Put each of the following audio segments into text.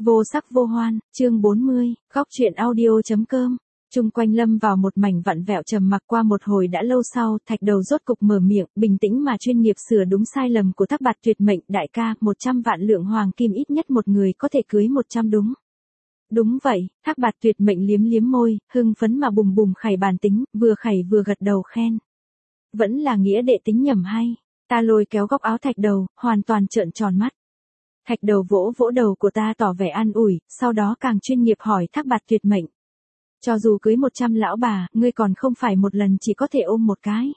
Vô sắc vô hoan, chương 40, góc truyện audio.com. Chung quanh lâm vào một mảnh vặn vẹo trầm mặc. Qua một hồi đã lâu sau, Thạch Đầu rốt cục mở miệng, bình tĩnh mà chuyên nghiệp sửa đúng sai lầm của Thác Bạt Tuyệt Mệnh. Đại ca, 100 vạn lượng hoàng kim ít nhất một người có thể cưới 100 đúng. Đúng vậy, Thác Bạt Tuyệt Mệnh liếm liếm môi, hưng phấn mà bùm bùm khẩy bàn tính, vừa khẩy vừa gật đầu khen. Vẫn là nghĩa đệ tính nhầm hay. Ta lôi kéo góc áo Thạch Đầu, hoàn toàn trợn tròn mắt. Thạch Đầu vỗ vỗ đầu của ta tỏ vẻ an ủi, sau đó càng chuyên nghiệp hỏi Thác Bạt Tuyệt Mệnh. Cho dù cưới 100 lão bà, ngươi còn không phải một lần chỉ có thể ôm một cái.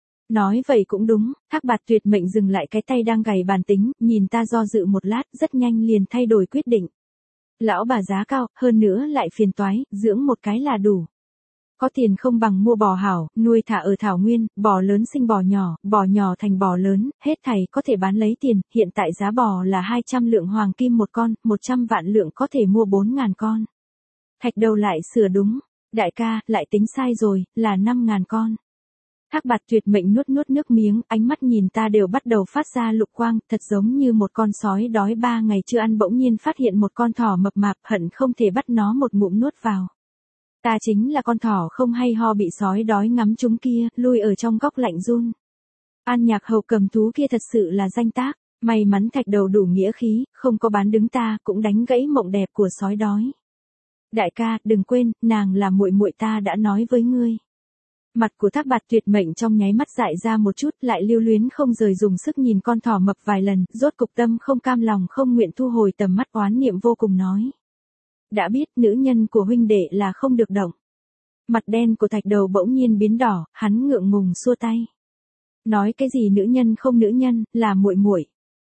Nói vậy cũng đúng, Thác Bạt Tuyệt Mệnh dừng lại cái tay đang gảy bàn tính, nhìn ta do dự một lát, rất nhanh liền thay đổi quyết định. Lão bà giá cao, hơn nữa lại phiền toái, dưỡng một cái là đủ. Có tiền không bằng mua bò hảo, nuôi thả ở thảo nguyên, bò lớn sinh bò nhỏ thành bò lớn, hết thảy có thể bán lấy tiền, hiện tại giá bò là 200 lượng hoàng kim một con, 100 vạn lượng có thể mua 4.000 con. Thạch Đầu lại sửa đúng, đại ca, lại tính sai rồi, là 5.000 con. Thác Bạt Tuyệt Mệnh nuốt nuốt nước miếng, ánh mắt nhìn ta đều bắt đầu phát ra lục quang, thật giống như một con sói đói 3 ngày chưa ăn bỗng nhiên phát hiện một con thỏ mập mạp, hận không thể bắt nó một ngụm nuốt vào. Ta chính là con thỏ không hay ho bị sói đói ngắm chúng kia, lui ở trong góc lạnh run. An Nhạc Hầu cầm thú kia thật sự là danh tác, may mắn Thạch Đầu đủ nghĩa khí, không có bán đứng ta, cũng đánh gãy mộng đẹp của sói đói. Đại ca, đừng quên, nàng là muội muội ta đã nói với ngươi. Mặt của Thác Bạt Tuyệt Mệnh trong nháy mắt dại ra một chút, lại lưu luyến không rời dùng sức nhìn con thỏ mập vài lần, rốt cục tâm không cam lòng không nguyện thu hồi tầm mắt, oán niệm vô cùng nói. Đã biết nữ nhân của huynh đệ là không được động. Mặt đen của Thạch Đầu bỗng nhiên biến đỏ, hắn ngượng ngùng xua tay. Nói cái gì nữ nhân, là muội muội.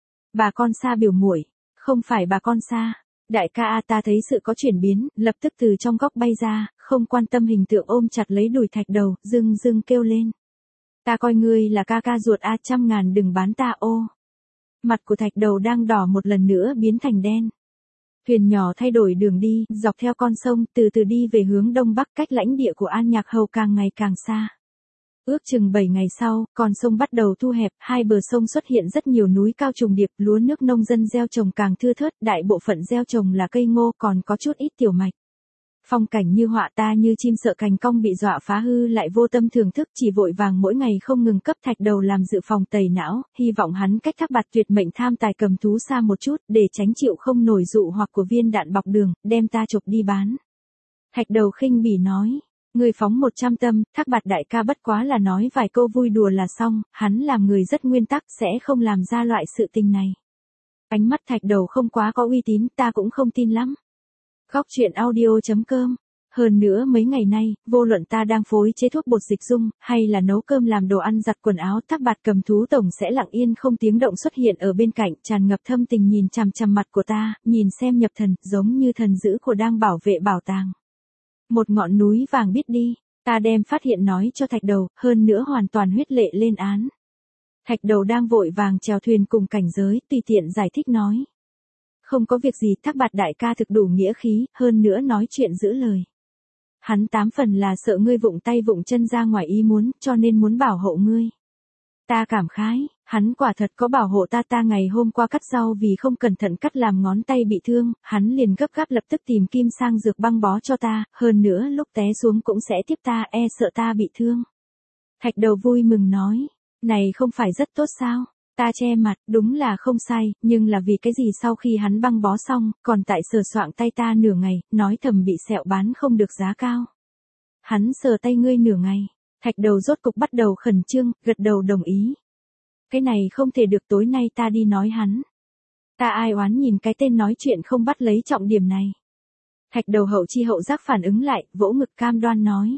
Bà con xa biểu muội, không phải bà con xa. Đại ca, ta thấy sự có chuyển biến, lập tức từ trong góc bay ra, không quan tâm hình tượng ôm chặt lấy đùi Thạch Đầu, dưng kêu lên. Ta coi ngươi là ca ca ruột, 100.000 đừng bán ta ô. Mặt của Thạch Đầu đang đỏ một lần nữa biến thành đen. Thuyền nhỏ thay đổi đường đi, dọc theo con sông, từ từ đi về hướng đông bắc, cách lãnh địa của An Nhạc Hầu càng ngày càng xa. Ước chừng 7 ngày sau, con sông bắt đầu thu hẹp, hai bờ sông xuất hiện rất nhiều núi cao trùng điệp, lúa nước nông dân gieo trồng càng thưa thớt, đại bộ phận gieo trồng là cây ngô, còn có chút ít tiểu mạch. Phong cảnh như họa, ta như chim sợ cành cong bị dọa phá hư lại vô tâm thưởng thức, chỉ vội vàng mỗi ngày không ngừng cấp Thạch Đầu làm dự phòng tẩy não, hy vọng hắn cách Thác Bạt Tuyệt Mệnh tham tài cầm thú xa một chút, để tránh chịu không nổi dụ hoặc của viên đạn bọc đường, đem ta chụp đi bán. Thạch Đầu khinh bỉ nói, người phóng 100 tâm, Thác Bạt đại ca bất quá là nói vài câu vui đùa là xong, hắn làm người rất nguyên tắc, sẽ không làm ra loại sự tình này. Ánh mắt Thạch Đầu không quá có uy tín, ta cũng không tin lắm. Góc truyện audio.com. Hơn nữa mấy ngày nay, vô luận ta đang phối chế thuốc bột dịch dung, hay là nấu cơm làm đồ ăn giặt quần áo, Thác Bạt cầm thú tổng sẽ lặng yên không tiếng động xuất hiện ở bên cạnh, tràn ngập thâm tình nhìn chằm chằm mặt của ta, nhìn xem nhập thần, giống như thần dữ của đang bảo vệ bảo tàng. Một ngọn núi vàng biết đi, ta đem phát hiện nói cho Thạch Đầu, hơn nữa hoàn toàn huyết lệ lên án. Thạch Đầu đang vội vàng chèo thuyền cùng cảnh giới, tùy tiện giải thích nói. Không có việc gì, Thác Bạt đại ca thực đủ nghĩa khí, hơn nữa nói chuyện giữ lời. Hắn 8 phần là sợ ngươi vụng tay vụng chân ra ngoài ý muốn, cho nên muốn bảo hộ ngươi. Ta cảm khái, hắn quả thật có bảo hộ ta. Ta ngày hôm qua cắt rau vì không cẩn thận cắt làm ngón tay bị thương, hắn liền gấp gáp lập tức tìm kim sang dược băng bó cho ta, hơn nữa lúc té xuống cũng sẽ tiếp ta, sợ ta bị thương. Thạch Đầu vui mừng nói, này không phải rất tốt sao? Ta che mặt, đúng là không sai, nhưng là vì cái gì sau khi hắn băng bó xong, còn tại sờ soạng tay ta nửa ngày, nói thầm bị sẹo bán không được giá cao. Hắn sờ tay ngươi nửa ngày, Thạch Đầu rốt cục bắt đầu khẩn trương, gật đầu đồng ý. Cái này không thể được, tối nay ta đi nói hắn. Ta ai oán nhìn cái tên nói chuyện không bắt lấy trọng điểm này. Thạch Đầu hậu chi hậu giác phản ứng lại, vỗ ngực cam đoan nói.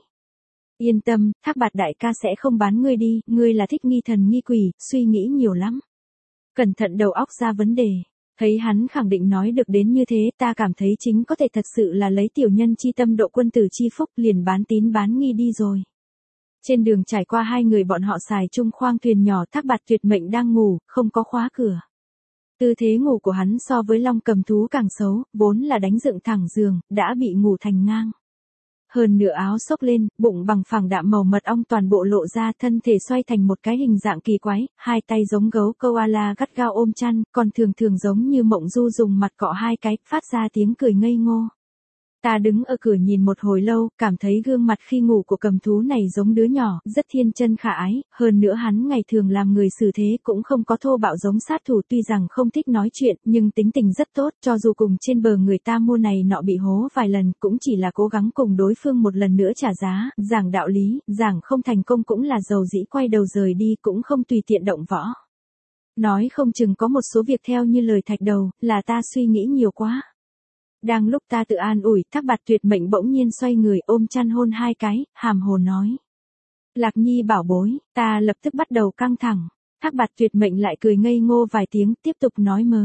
Yên tâm, Thác Bạt đại ca sẽ không bán ngươi đi, ngươi là thích nghi thần nghi quỷ, suy nghĩ nhiều lắm. Cẩn thận đầu óc ra vấn đề. Thấy hắn khẳng định nói được đến như thế, ta cảm thấy chính có thể thật sự là lấy tiểu nhân chi tâm độ quân tử chi phúc, liền bán tín bán nghi đi rồi. Trên đường trải qua hai người bọn họ xài chung khoang thuyền nhỏ, Thác Bạt Tuyệt Mệnh đang ngủ, không có khóa cửa. Tư thế ngủ của hắn so với Long cầm thú càng xấu, vốn là đánh dựng thẳng giường, đã bị ngủ thành ngang. hơn nửa áo xốc lên, bụng bằng phẳng đạm màu mật ong toàn bộ lộ ra, thân thể xoay thành một cái hình dạng kỳ quái, hai tay giống gấu koala gắt gao ôm chăn, còn thường thường giống như Mộng Du dùng mặt cọ hai cái, phát ra tiếng cười ngây ngô. Ta đứng ở cửa nhìn một hồi lâu, cảm thấy gương mặt khi ngủ của cầm thú này giống đứa nhỏ, rất thiên chân khả ái, hơn nữa hắn ngày thường làm người xử thế cũng không có thô bạo giống sát thủ, tuy rằng không thích nói chuyện, nhưng tính tình rất tốt, cho dù cùng trên bờ người ta mua này nọ bị hố vài lần, cũng chỉ là cố gắng cùng đối phương một lần nữa trả giá, giảng đạo lý, giảng không thành công cũng là dầu dĩ quay đầu rời đi, cũng không tùy tiện động võ. Nói không chừng có một số việc theo như lời Thạch Đầu, là ta suy nghĩ nhiều quá. Đang lúc ta tự an ủi, Thác Bạt Tuyệt Mệnh bỗng nhiên xoay người ôm chăn hôn hai cái, hàm hồ nói. Lạc Nhi bảo bối, ta lập tức bắt đầu căng thẳng. Thác Bạt Tuyệt Mệnh lại cười ngây ngô vài tiếng, tiếp tục nói mớ.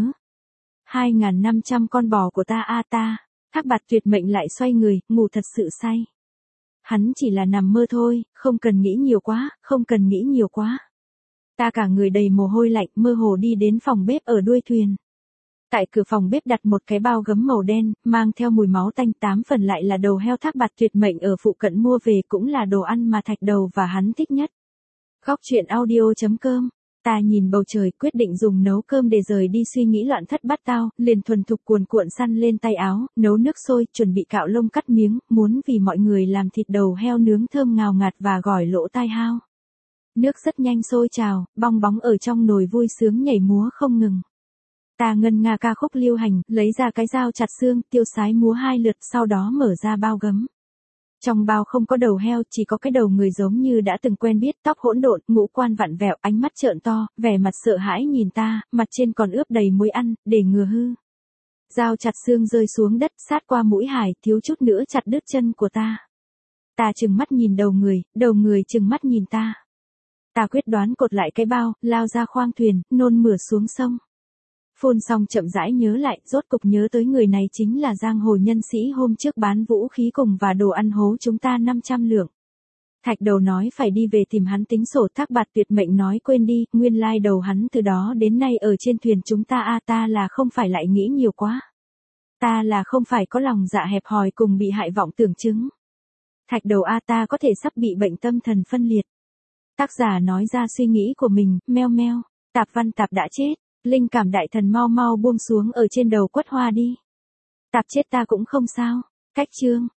2.500 con bò của ta a ta. Thác Bạt Tuyệt Mệnh lại xoay người, ngủ thật sự say. Hắn chỉ là nằm mơ thôi, không cần nghĩ nhiều quá, không cần nghĩ nhiều quá. Ta cả người đầy mồ hôi lạnh, mơ hồ đi đến phòng bếp ở đuôi thuyền. Tại cửa phòng bếp đặt một cái bao gấm màu đen, mang theo mùi máu tanh, 8 phần lại là đầu heo Thác Bạt Tuyệt Mệnh ở phụ cận mua về, cũng là đồ ăn mà Thạch Đầu và hắn thích nhất. Góc truyện audio.com. Ta nhìn bầu trời, quyết định dùng nấu cơm để rời đi suy nghĩ loạn thất bát tao, liền thuần thục cuồn cuộn săn lên tay áo, nấu nước sôi, chuẩn bị cạo lông cắt miếng, muốn vì mọi người làm thịt đầu heo nướng thơm ngào ngạt và gỏi lỗ tai hao. Nước rất nhanh sôi trào, bong bóng ở trong nồi vui sướng nhảy múa không ngừng. Ta ngân nga ca khúc Liêu Hành, lấy ra cái dao chặt xương, tiêu sái múa 2 lượt, sau đó mở ra bao gấm. Trong bao không có đầu heo, chỉ có cái đầu người giống như đã từng quen biết, tóc hỗn độn, ngũ quan vặn vẹo, ánh mắt trợn to, vẻ mặt sợ hãi nhìn ta, mặt trên còn ướp đầy muối ăn, để ngừa hư. Dao chặt xương rơi xuống đất, sát qua mũi Hải, thiếu chút nữa chặt đứt chân của ta. Ta trừng mắt nhìn đầu người trừng mắt nhìn ta. Ta quyết đoán cột lại cái bao, lao ra khoang thuyền, nôn mửa xuống sông. Phun xong chậm rãi nhớ lại, rốt cục nhớ tới người này chính là giang hồ nhân sĩ hôm trước bán vũ khí cùng và đồ ăn hố chúng ta 500 lượng. Thạch Đầu nói phải đi về tìm hắn tính sổ. Thác Bạt Tuyệt Mệnh nói quên đi, nguyên lai đầu hắn từ đó đến nay ở trên thuyền chúng ta ta là không phải lại nghĩ nhiều quá. Ta là không phải có lòng dạ hẹp hòi cùng bị hại vọng tưởng chứng. Thạch Đầu ta có thể sắp bị bệnh tâm thần phân liệt. Tác giả nói ra suy nghĩ của mình, meo meo, Tạp Văn Tạp đã chết. Linh cảm đại thần mau mau buông xuống ở trên đầu quất hoa đi. Tạp chết ta cũng không sao. Cách chương.